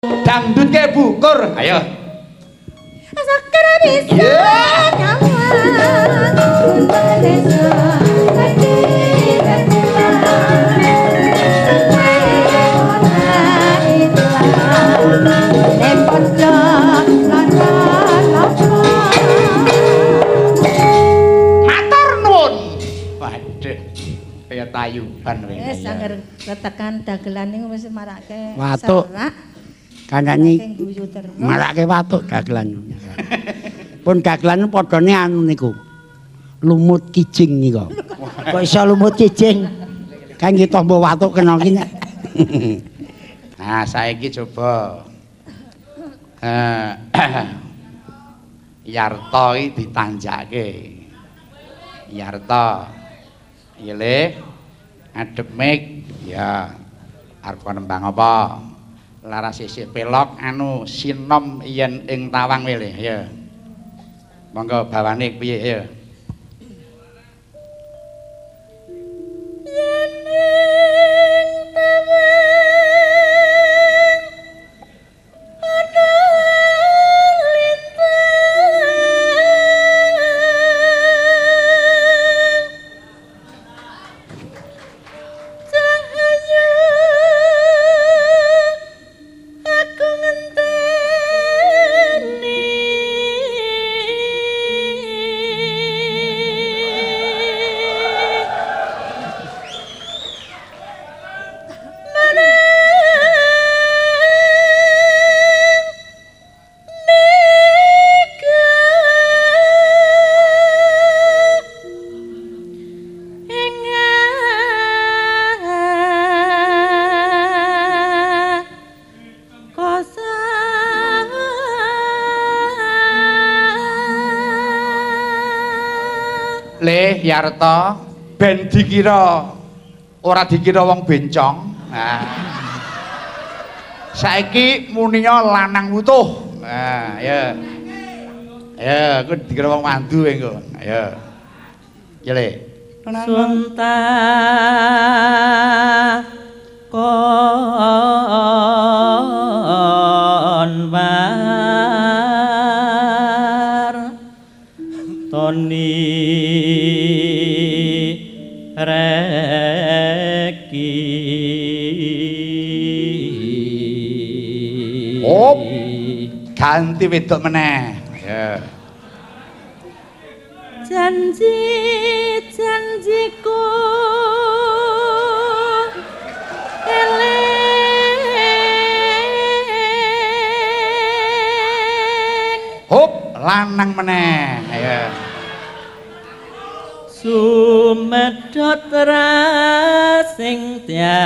Dangdut ke bukur. Ayo. Sakar bisa nyawang desa lagi matur nuwun. Waduh. Kaya tayuban wingi. wis sanger retekan dagelan niku wis marake Watuk. Kandhane marake watuk dagelan. Pun dagelan padane anu niku. Lumut kijing niku. Kok iso lumut kijing? Kan iki tombo watuk kena ki. Nah, saiki coba Yarta iki ditanjake. Yarta. Iya le. Adep mik. Ya. Arep nembang apa? Laras sisik pelok anu sinom yen ing tawang wile. Ya. Monggo bawane piye ya. yen ing tawang ana Le Yarta ben dikira ora dikira wong bencong. Nah. Saiki muninya lanang utuh. Nah, ya. Ya, aku dikira wong mandu engko. Ya. Ya Le. Sunta konwar Toni reki Oh, ganti wedok meneh. Ya. janjiku eling Hop, lanang meneh. Ya. Sumedhot rasing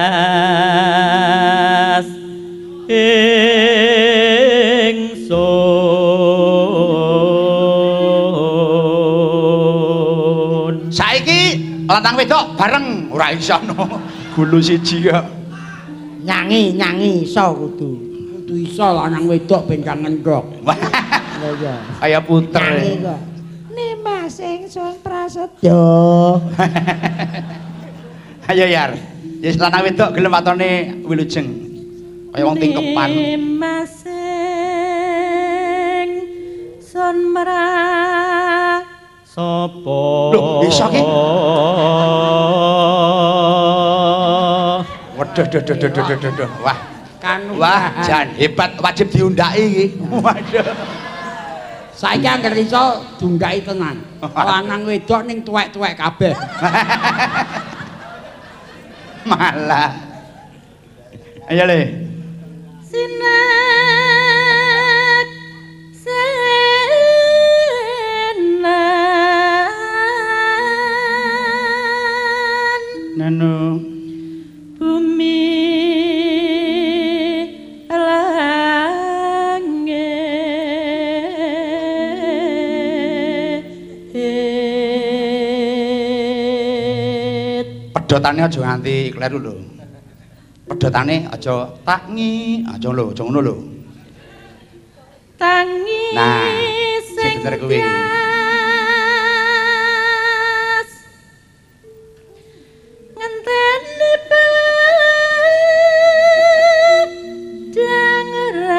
tias ingsun Saiki lanang wedok bareng ora iso no. Gulu siji ya. Nyanyi iso kudu. Kudu iso lanang wedok ben gak ngendhok. Lha iya. Kaya puter. Nyanyi kok. Nimas ingsun prasetyo Ayo Yar. Yes lanang wedok gelem watone wilujeng. Kaya wong tingkepan. Nimas ingsun sapa Loh, iso ki? Waduh. Wah. Wah, jan hebat wajib diundaki iki. Waduh. Saiki anggere iso dundaki tenan. Lanang wedok ning tuwek-tuwek kabeh. Malah. Ayo Le. sinet senan Nanu. bumi langit Pedotane aja nganti kleru lho. Pedotane aja tangi, aja lho, aja ngono lho. tangi Nah, sing bener kuwi. ngenteni padang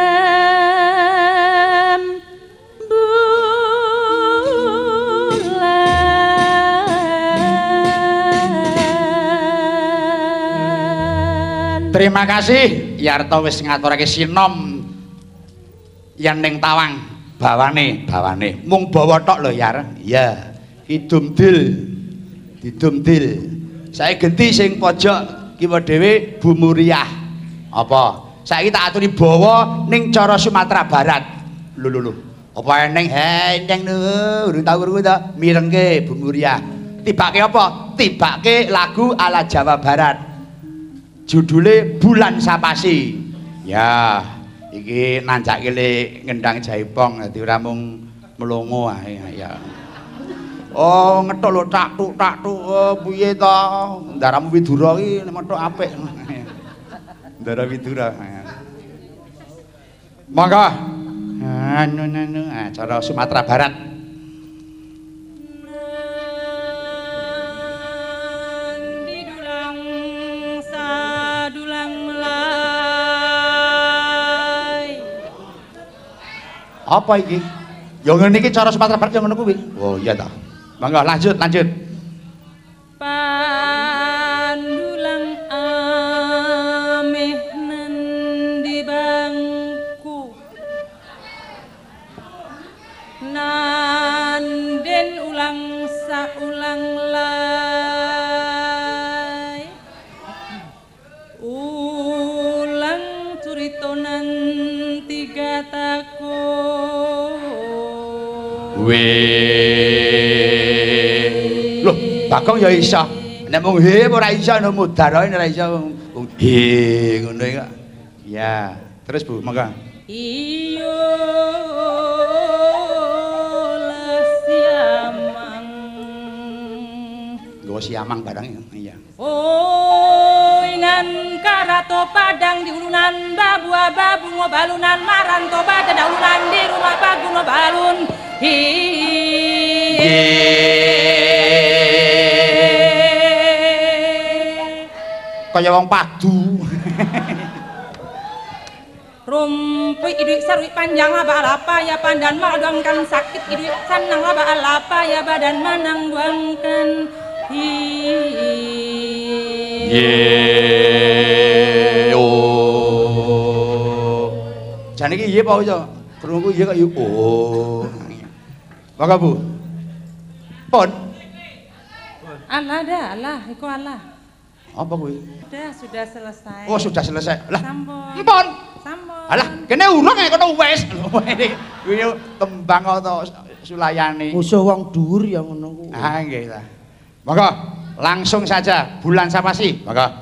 Terima kasih Yarto wis ngaturake sinom yen ning Tawang bawane mung bawa tok lho Yar. Iya, idumdil didumdil. Saiki genti sing pojok kiwa dhewe Bu Muriah. Apa? Saiki tak aturi bawa ning cara Sumatera Barat. Lho. Apa eneng eneng urung tau krungu ta mirengke Bu Muriah. Tibake apa? Tibake lagu ala Jawa Barat. Judule Bulan Sapasi. Ya, iki nancake le ngendang jaipong dadi ora mung mlongo ae ya. Oh, ngethuk lho tak tuk piye to? Ndaramu Widura iki methuk apik. Ndara Widura. Monggo. Anu cara Sumatera Barat. Apa iki? Ya ngene iki cara Sumatera Barat ya ngono kuwi. Oh iya ta. Monggo lanjut. Pandulang ameh nendi bangku nanden ulang saulang lai ulang curitonan tiga tako Loh, Bagong ya iso. Nek mung he ora iso no mudharae ora iso. He ngono iki kok. Ya, terus Bu, monggo. iyo siamang Nggo siamang barang iya. oh inan karato padang di ulunan babu ngobalunan maranto badan ulunan di rumah bagu ngobalun Kaya wong padu. Rumpuy iduik sarui panjang laba alapa ya pandan maduangkan sakit iduik sanang laba alapa ya badan manang buangkan Jan iki iye apa ya? Krungu iye kok oh. Monggo Bu. Pun. Allah, iku Allah. Apa kuwi? Sudah selesai. Oh, sudah selesai. Lah, Sampun. Empun. Sampun. Alah, kene urung ae kono wis. Kuwi tembang atau sulayani. Musuh wong dhuwur ya ngono kuwi. Ah, nggih ta. Monggo, langsung saja Bulan Sapasi. Monggo.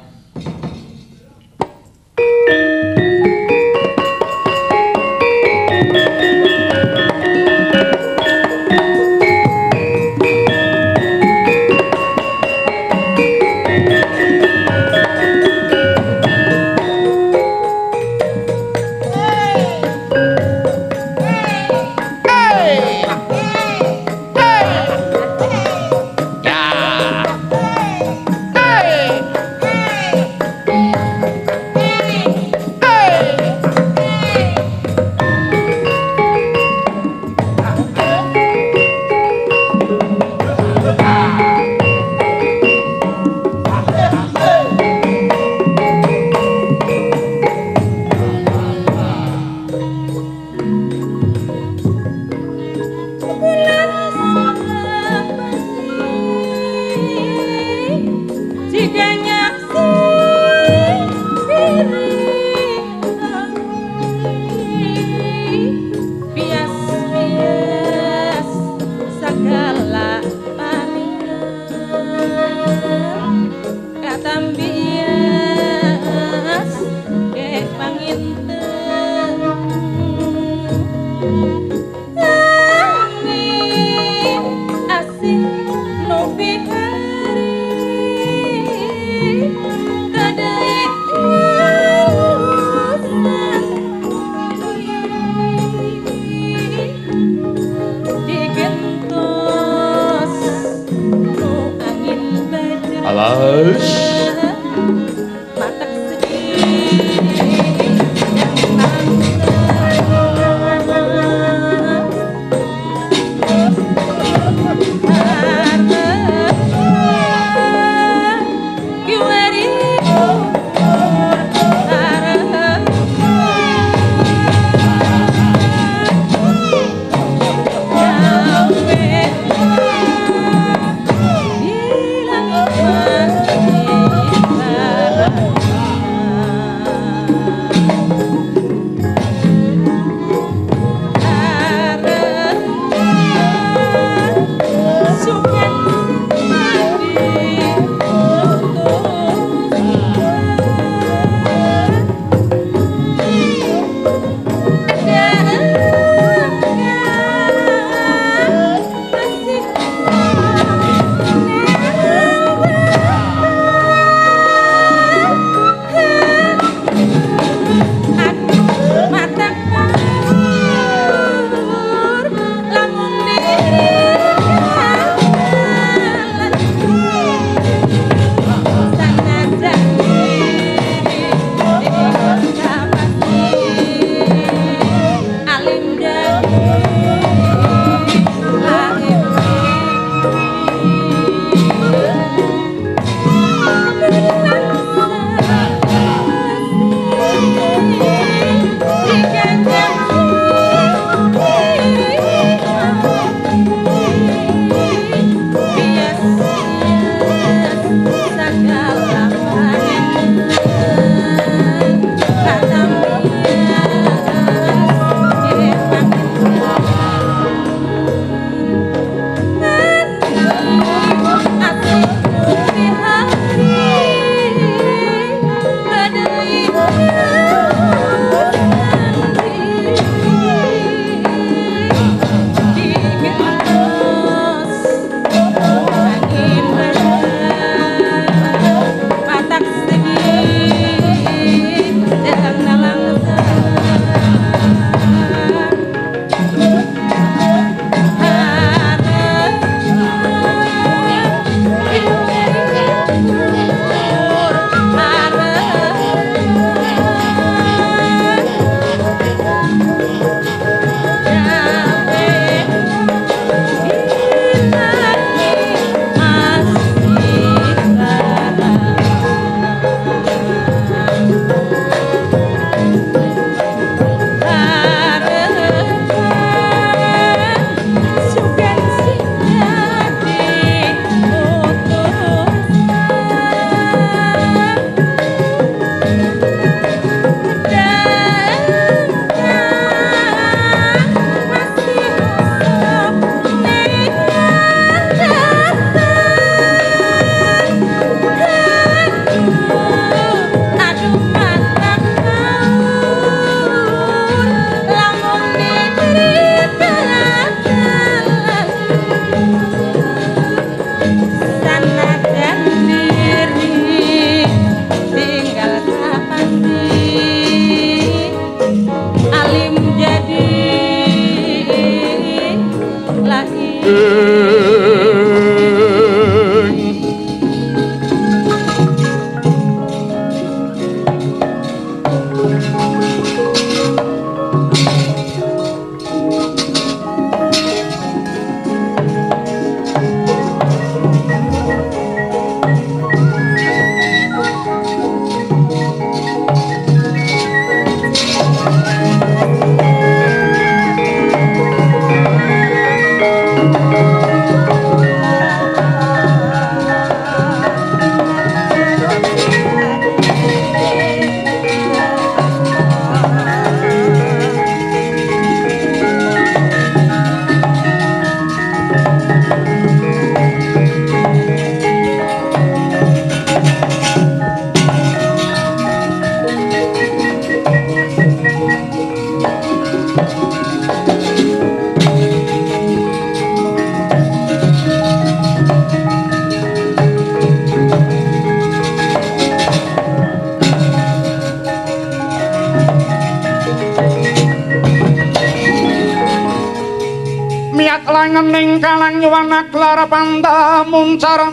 Langening kalang nyuwana klara panda muncar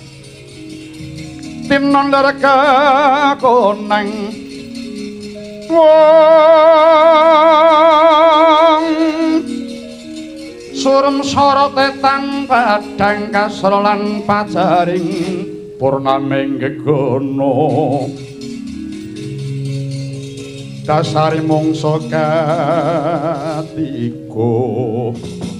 tinondar kekoneng wong surem sorot tetang padang kasrolan pajaring purnaning gegono dasari mungso katiko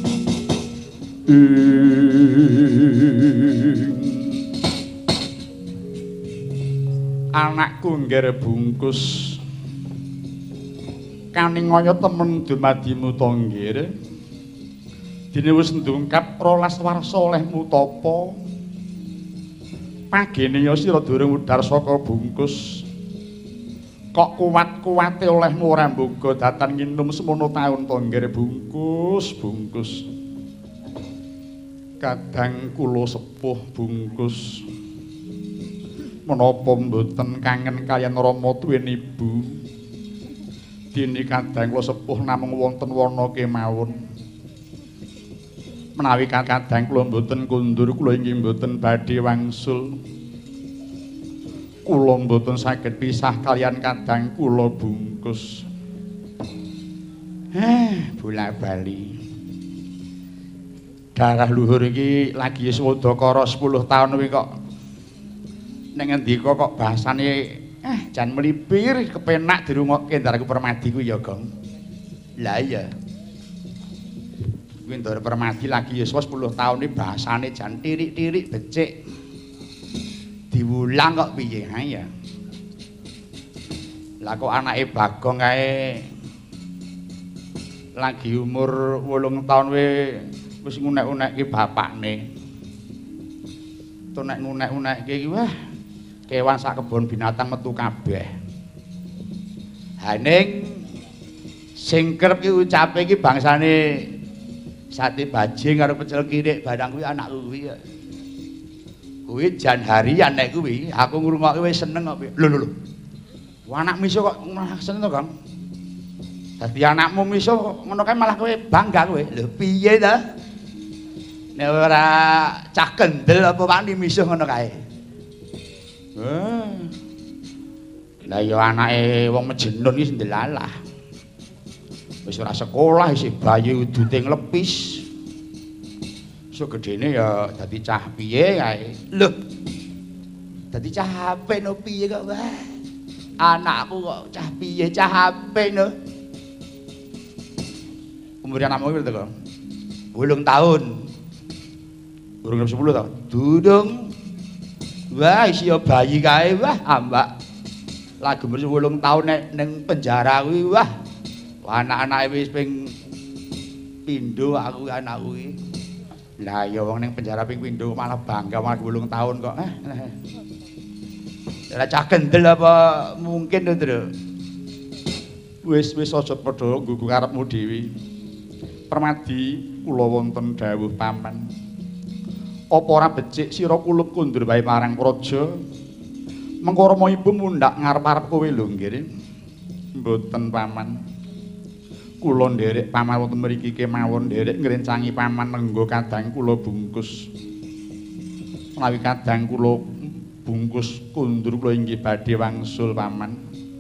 anakku ngger bungkus kaningaya temen dumadimu to nggir dene wis ndungkap 12 warsa olehmu tapa pagene ya sira durung udar saka bungkus kok kuwat-kuwate olehmu ora mboga datan nginum semono taun to nggir bungkus kadang kula sepuh bungkus menapa mboten kangen kaliyan Rama tuwin ibu dene kadang kula sepuh namung wonten wana kemawon menawi kadang kula mboten kundur kula inggih mboten badhe wangsul kula mboten saged pisah kaliyan kadang kula bungkus bola-bali darah luhur iki lagi swadakara 10 taun kuwi kok ning ngendika kok bahasane jan melipir kepenak dirungokke Ndaraku Permadi kuwi ya Gong. Lah iya. Kuwi Ndara Permadi lagi ya 10 taun iki bahasane jan tirik-tirik becik. Diwulang kok piye ha ya. Lah kok anake Bagong kae lagi umur 8 taun wis ngunek-unekke bapakne. Tunek ngunek-unekke iki wah kewan sak kebon binatang metu kabeh. Ha ning sing kerep iki ucape iki bangsane sate bajing karo pecel kirik barang kuwi anak kuwi. Kuwi jan harian nek kuwi aku ngrungokke wis seneng kok. Lho. Anak miso kok seneng to, Kang? Dadi anakmu miso ngono kae malah kowe bangga kowe. Lho piye ta? Nek ora cah kendel apa wani misuh ngono kae. Lah ya anake wong mejenun iki ndelalah. Wis ora sekolah isih bayi udute nglepis. So gedene ya dadi cah piye kae. Lho. Dadi cah apik no piye kok wah. Anakku kok cah piye cah apik no. Umur anakmu piro to, Kang? 8 tahun. Urung 10 ta? Durung. Wah, isi bayi kae wah, ambak. Lagi umur 8 tahun nek ning penjara kuwi wah. Anak-anake wis ping pindho aku anak kuwi. Lah ya wong ning penjara ping pindho malah bangga malah 8 tahun kok. Lah cah kendel apa mungkin to, Tru? Wis aja padha nggugu karepmu dhewe. Permadi kula wonten dawuh paman. Apa ora becik sira kulup kundur wae marang praja? Mengko Rama ibu mundhak ngarep-arep kowe lho nggih. Mboten paman. kula nderek paman wonten mriki kemawon nderek ngrencangi paman nggo kadang kula bungkus. Menawi kadang kula bungkus kundur kula inggih badhe wangsul paman.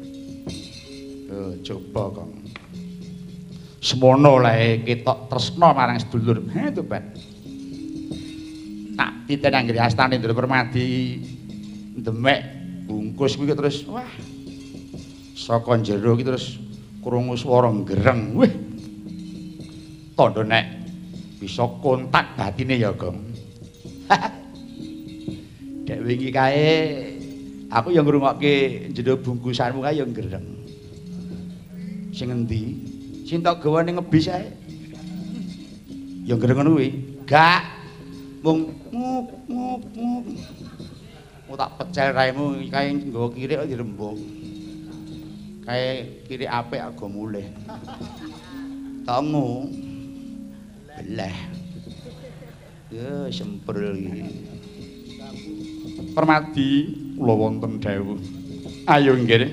Coba kok. Semono lae ketok tresna marang sedulur. Ha to, Pak. Tak titen anggere astane Ndra Permadi demek bungkus kuwi terus wah. Saka jero iki terus krungu swara gereng. Wih. Tandha nek bisa kontak batine ya, Gong. Dek wingi kae aku yang ngrungokke jero bungkusanmu kae ya gereng. Sing endi? Sing tak gawane ngebis ae. Ya gereng ngono kuwi. Gak mung nguk. Mau tak pecel raimu kae nggawa kirik kok dirembug. Kae kirik apik aku mulih. Tongu. Belah. Ya semprul iki. Permadi kula wonten dawuh. Ayo nggih.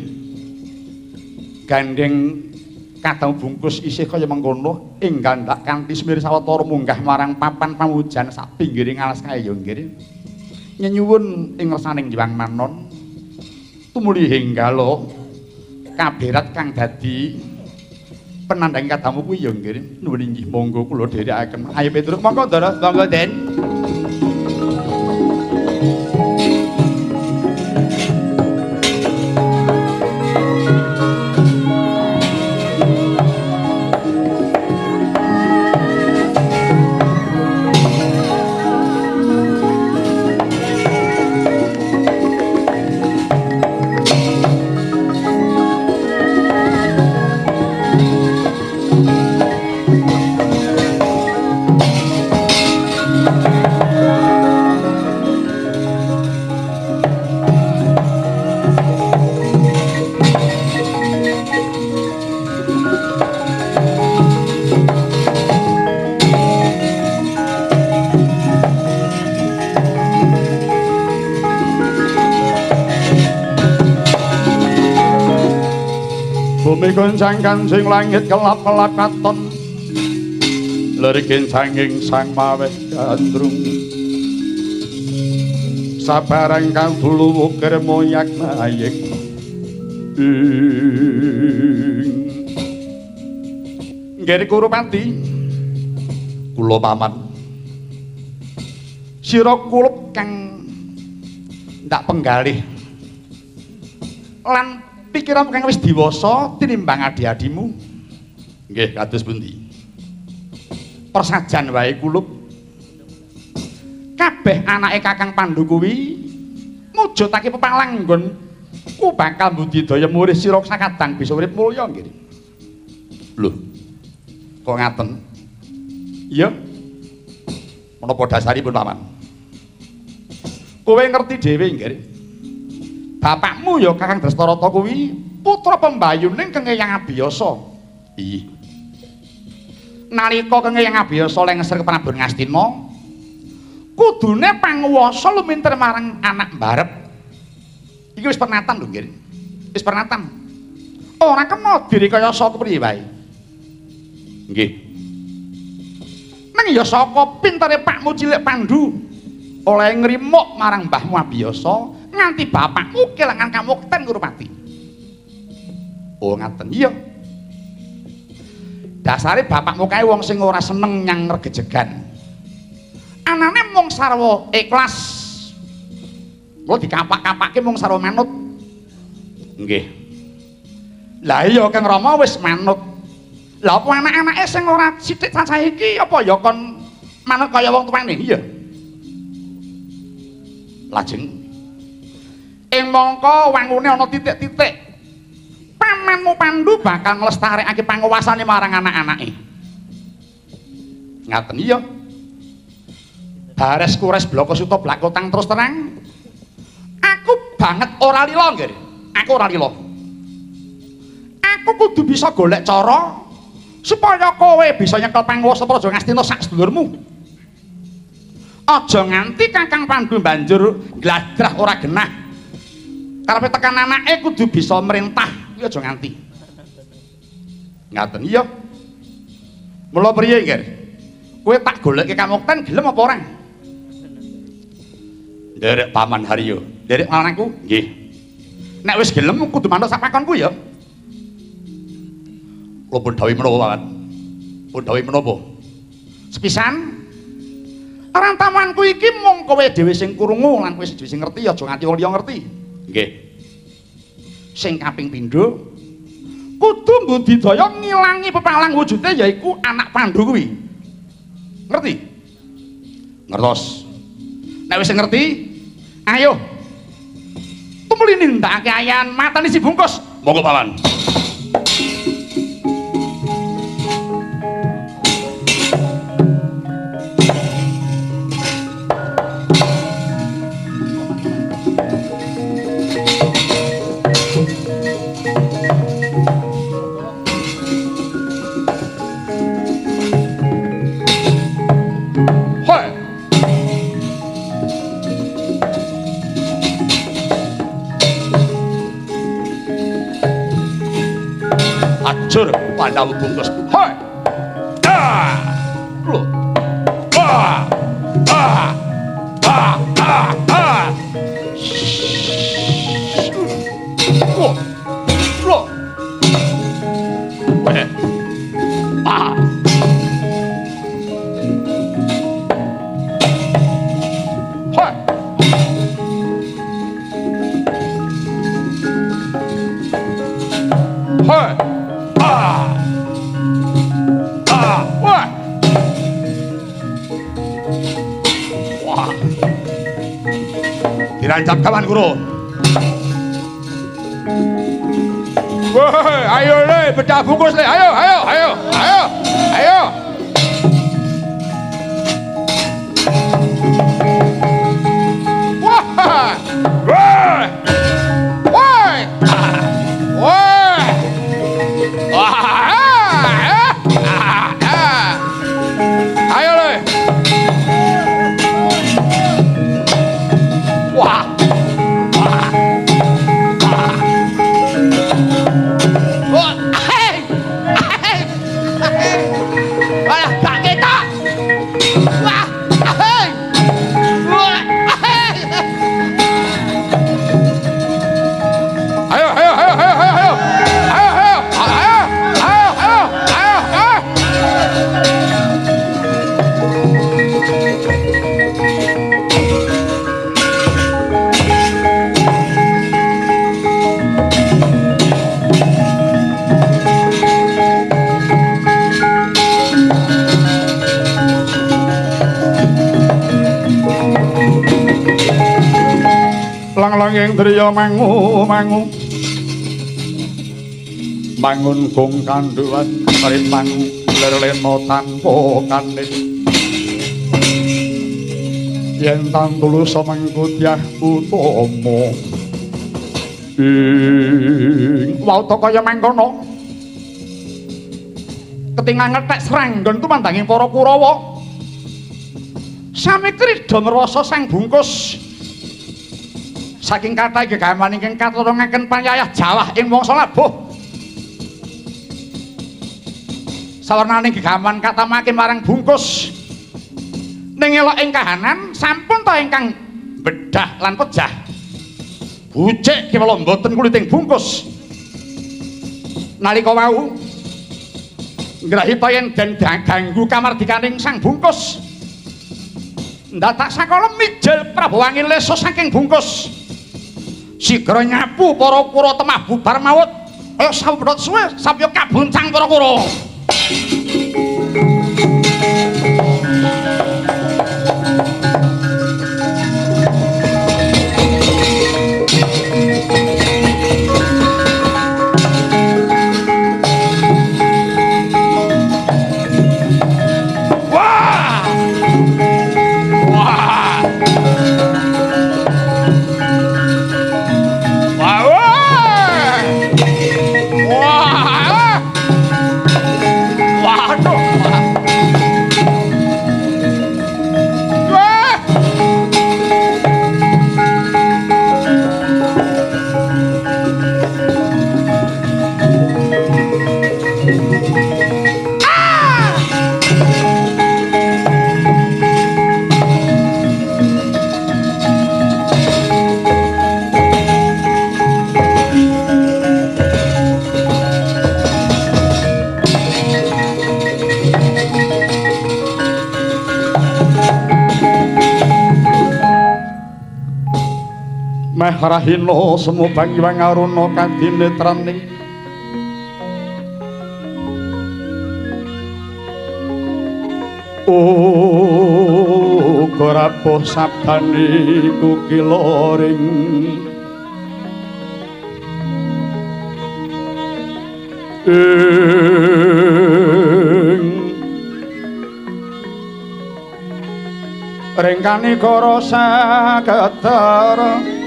Gandeng kadang bungkus isih kaya mengkono enggal ndak kanthi semir sawetara munggah marang papan pamujan sak pinggiring alas kae ya nggih. Nyenyuwun ing ngersaning Hyang Manon tumuli henggalo kaberat kang dadi penandhang kadamu kuwi ya nggih. Nuwun inggih monggo kula dherekaken. Ayo Petruk monggo Ndara, monggo Den. Bumi goncang kancing langit kelap-kelap katon lerikin sanging sang maweh gandrung sabarang kang dulu wukir moyak nayik nggih Kurupati kula paman sira kulup kang ndak penggalih lan pikiranmu kang wis diwasa tinimbang adi-adimu. Nggih, kados pundi? Persajan wae kulup. Kabeh anake Kakang Pandhu kuwi mujudake pepalang nggon ku bakal mbudidaya murid sira sakadang bisa urip mulya nggih. Lho. Kok ngaten? Iya. Menapa dasaripun paman? Kowe ngerti dhewe nggih. Bapakmu ya Kakang Drestarata kuwi putra pembayuning Kengeyang Abiyasa. Iya. Nalika Kengeyang Abiyasa lengser ke Prabu Ngastina, kudune panguwasa lumintir marang anak mbarep. Iki wis pernatan lho, nggih. Wis pernatan. Ora kena diri kaya saka priye wae. Nggih. Nang ya saka pintere Pakmu cilik Pandhu oleh ngrimuk marang mbahmu Abiyasa. Nganti bapakmu kelangan kamukten Kurupati. Oh ngaten iya. Dasare bapakmu kae wong sing ora seneng nyang regejegan. Anane mung sarwa ikhlas. Kula dikapak-kapake mung sarwa manut. Nggih. Lah iya Kang Rama wis manut. Lah apa anak-anake sing ora sithik cacah iki apa ya kon manut kaya wong tuane? Iya. Lajeng ing mangka wangune ana titik-titik pamanmu Pandhu bakal nglestarekake panguwasane marang anak-anake. Ngaten iya. Bares kures bloko suta blakotang terus terang. Aku banget ora lila nggih. Aku ora lila. Aku kudu bisa golek cara supaya kowe bisa nyekel panguwasa Praja Ngastina sak sedulurmu. Aja nganti Kakang Pandhu banjur gladrah ora genah. Karepe tekan anake kudu bisa merintah, kuwi aja nganti. Ngaten iya. Mula priye, Nger? Kowe tak goleke kamukten gelem apa ora? Nderek Paman Haryo. Nderek lanangku? Nggih. Nek wis gelem kudu manut sapakonku ya. Lho pun dawuh menapa, Paman? Pun dawuh menapa? Sepisan rantamanku iki mung kowe dhewe sing krungu lan kowe dhewe sing ngerti aja nganti wong liya ngerti. Nggih. Sing kaping pindho kudu mbudidaya ngilangi pepalang wujude yaiku anak Pandhu kuwi. Ngerti? Ngertos. Nek wis ngerti, ayo. Tumuli nindakake ayan mateni si bungkus. Monggo Paman. Ajur Pandawa bungkus. Hoi. Ah. Loh. Ah. Ah. Ah. Ah. Ah. Loh. Loh. Ah. Hoi. Hoi. Dirancap kawan guru. Woi, ayo le, pecah bungkus le, ayo, ayo, ayo, ayo, ayo. Wah, woi, woi, woi, wah, ayo le. Wah. Lang-langing driya mangu-mangu bangun kung kanduan marintang lerleno tanpa kandhing yen tantulus mangkutyah utama ing wauta kaya mangkono ketingal ngethek sranggon tumandanging para Kurawa sami krida ngrasa sang bungkus saking kathah gegaman ingkang katulungaken panyayah jawah ing wangsa labuh sawernaning gegaman katamaken marang bungkus ning elok ing kahanan sampun ta ingkang bedah lan pejah bucik kewala mboten kuliting bungkus nalika wau ngrahita yen den ganggu kamardikaning sang bungkus ndatak sakala mijil Prabawangi lesa saking bungkus sigra nyapu para Kura temah bubar maut ayo sampedhot suwe samya kabuncang para Kura. Wah! meh rahina semubang Hyang Aruna kadinetraning uga rapuh sabdane kukiloring ringkani kara saketar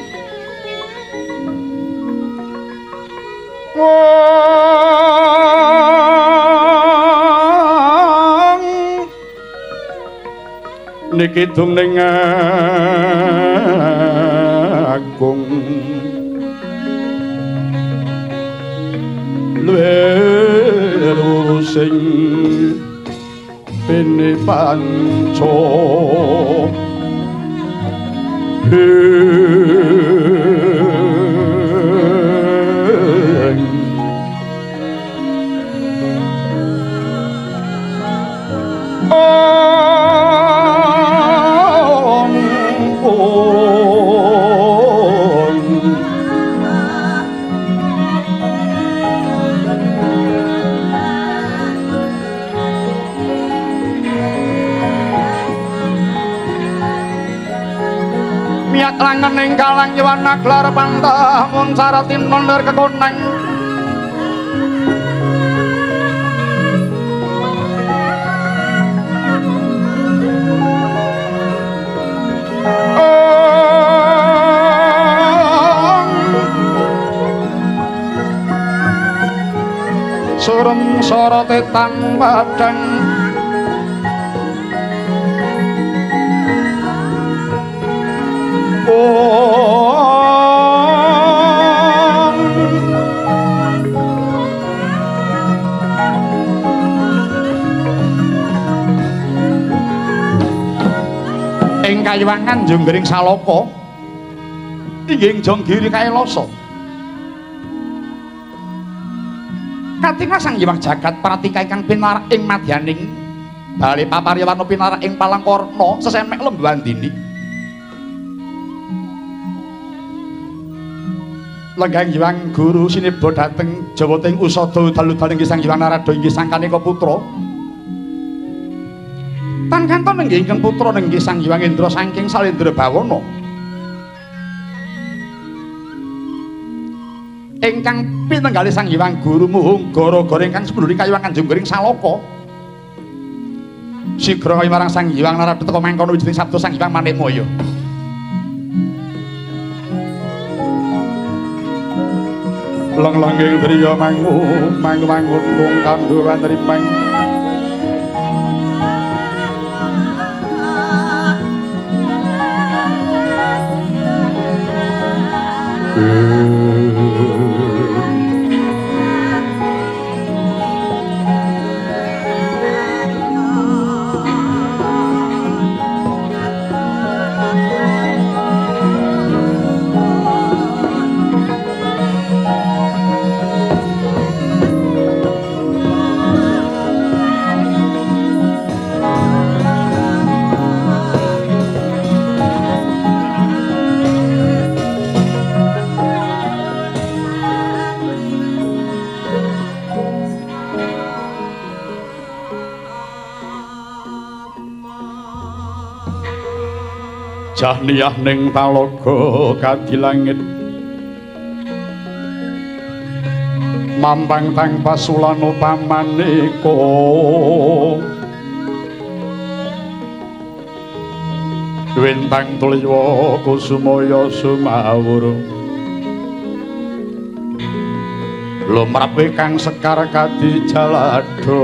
wong niki tuning agung lweru sing pene panco langening kalang nyewana gelar pantah mun saratin mondor kekoneng surem sorote tan padang ing kayuwangan Jonggring Saloka inggih Jonggiri Kailasa katingal Sang Hyang Jagat Pratika ingkang pinarak ing madyaning bali paparyawana pinarak ing Palangkarna sesemek lembandini Lenggang Hyang Guru sineba dhateng Jawating usada dalu-dalu inggih Sang Hyang Narada inggih Sang Kanika putra. Tan kanton inggih ingkang putra inggih Sang Hyang Indra saking Salendra Bawana. Ingkang pinenggali Sang Hyang Guru muhung gara-gara ingkang sepulune kayuwangan Jonggring Saloka. Sigra kaya marang Sang Hyang Narada teka mangkono wijining sabda Sang Hyang Manikmaya. Lang-langging driya mangun mung kanduran ripeng Jahniyah ning talaga kadilangit mampang tang pasulan upamaneka wintang tuliwa kusumaya sumawur lumrape kang sekar kadijalada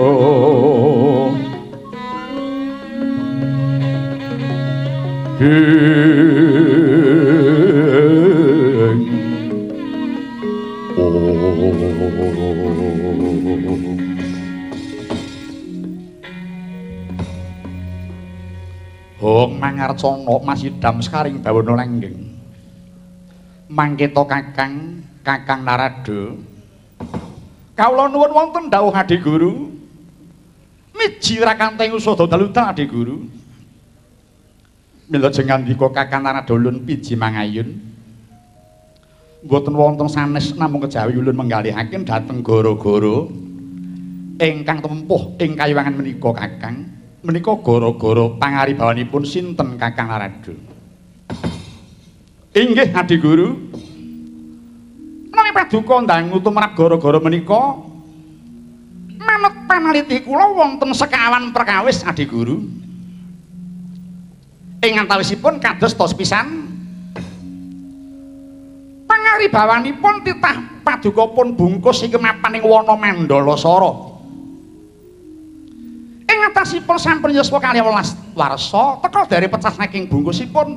Hong Mangarcana Masidham Sekaring Bawana Langgeng mangketa Kakang Narada kawula nuwun wonten dawuh Adi Guru miji rakanteng usada daludan Adi Guru mila jeng ngandika Kakang Narada ulun piji mangayun Mboten wonten sanes namung kejawi ulun menggalihaken dhateng gara-gara ingkang tempuh ing kayuwangan menika Kakang. Menika gara-gara pangaribawanipun sinten Kakang Narada? Inggih Adi Guru. Menawi paduka ndangu tumrap gara-gara menika manut panaliti kula wonten sekawan perkawis Adi Guru. Ing antawisipun kados tos pisan pangaribawanipun titah paduka pun bungkus ing mapaning wana Mandalasara. Ing atasipun sampun yuswa kalih 12 warsa teka dari pecah saking bungkusipun.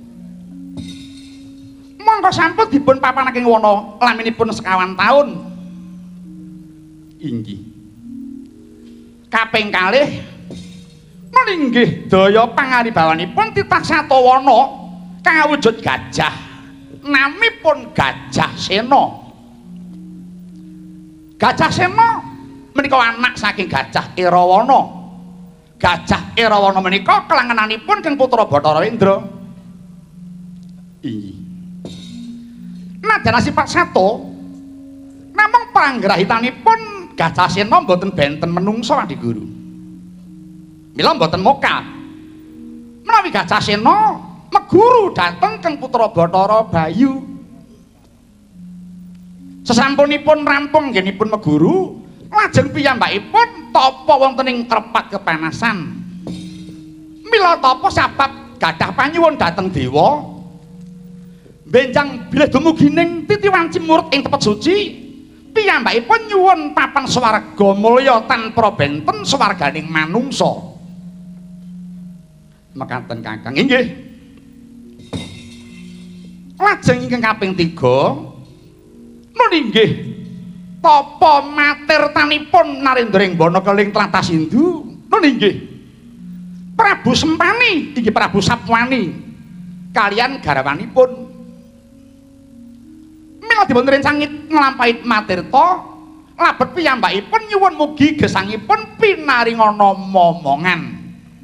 Monggo sampun dipun papanaking wana laminipun sekawan taun. Inggih. Kaping kalih meninggih daya pangaribawanipun titah satawana kawujud gajah. Namipun Gajah Sena. Gajah Sena menika anak saking Gajah Irawana. Gajah Irawana menika kelangenanipun keng putra Bathara Indra. Inggih. Nadyan sifat sato namung panggrahitanipun Gajah Sena mboten benten menungso Adi Guru. Mila mboten mokal. Menawi Gajah Sena meguru dateng keng putra Bathara Bayu. Sesampunipun rampung nggenipun meguru, lajeng piyambakipun tapa wonten ing trepat kepanasan. Mila tapa sabab gadah panyuwun dhateng dewa. Benjang bilih dumugining titi wanci murid ing tempat suci, piyambakipun nyuwun papan swarga mulya tanpa benten swarganing manungsa. Mekaten Kakang. Inggih. Lajeng ingkang kaping 3 meninggih tapa matirtanipun Narendra Bana keling tlatah Sindhu meninggih Prabu Sempani inggih Prabu Sapwani kalian garawanipun mila dipun rencangit nglampahi matirta labet piyambakipun nyuwun mugi gesangipun pinaringana momongan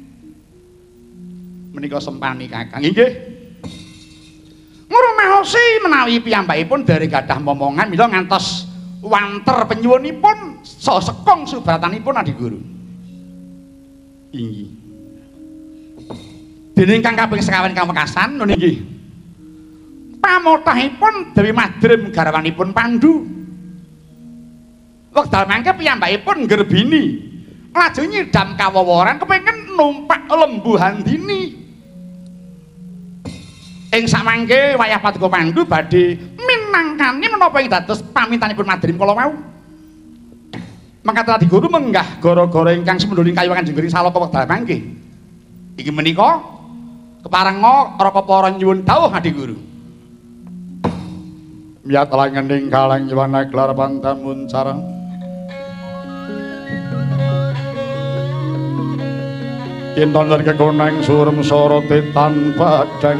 menika Sempani Kakang. Inggih. Ngrumaosi menawi piyambakipun dari gadah momongan mila ngantos wanter penyuwunipun sekong subratanipun Adi Guru. Inggih. Dene ingkang kaping sekawan kamekasan nggih. Pamotahipun Dewi Madrim garwanipun Pandu. Wekdal mangke piyambakipun nggerbini lajeng nyidam kawoworan kepengin numpak lembu handini. Ing samangke wayah paduka Pandu badhe minangkani menapa ing dados pamintanipun Madrim kala wau. Mangkat Adi Guru menggah gara-gara ingkang semendhuling kayuwangan jenggering salaka wekdal mangke. Iki menika keparenga raka para nyuwun dawuh Adi Guru. Miyat langening kalang nyuwana gelar pantamun cara. Kinton ler kekoneng surem sorote tanpa dang.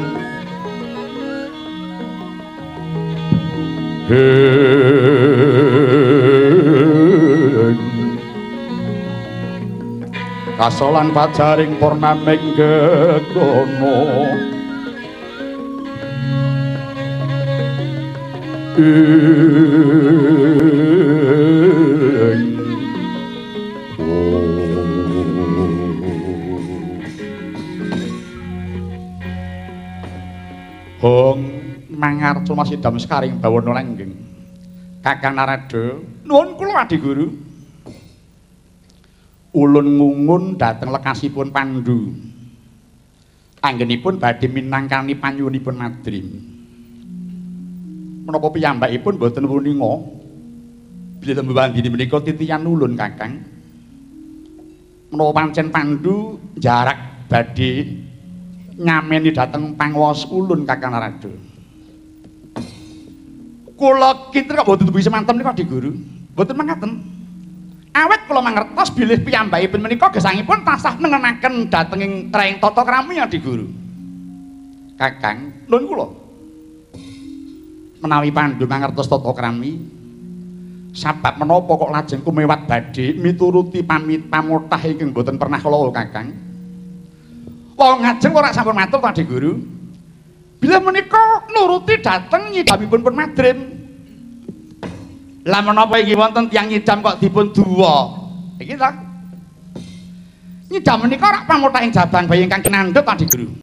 Kasolan pajaring purnaming gegono Hong mangarca masih dam sekaring bawana langgeng. Kakang Narada, nuwun kula Adi Guru. Ulun ngungun dhateng lekasipun Pandu. Anggenipun badhe minangkani panyuwunipun Madrim. Menapa piyambakipun boten wuninga bilih lembu wandini menika titiyan ulun Kakang. Menapa pancen Pandu jarak badhe nyameni dhateng pangwas ulun Kakang Narada. Kula kinten kok boten bisa mantem nika Adi Guru. Boten mangkaten. Awet kula mangertos bilih piyambakipun menika gesangipun tansah nengenaken dhatenging traing tata krami Adi Guru. Kakang, nuwun kula. Menawi Pandu mangertos tata krami, sabab menapa kok lajeng kumewat badhe mituruti pamutah ingkang boten pernah kula Kakang. Wong ngajeng ora sampun matur Adi Guru. Bila menika nuruti dhateng nyidamipun pun madrim. Lah menapa iki wonten tiyang nyidam kok dipun duwa? Iki ta. Nyidam menika rak pamothak ing jabang bayi ingkang kinandhut Adi Guru.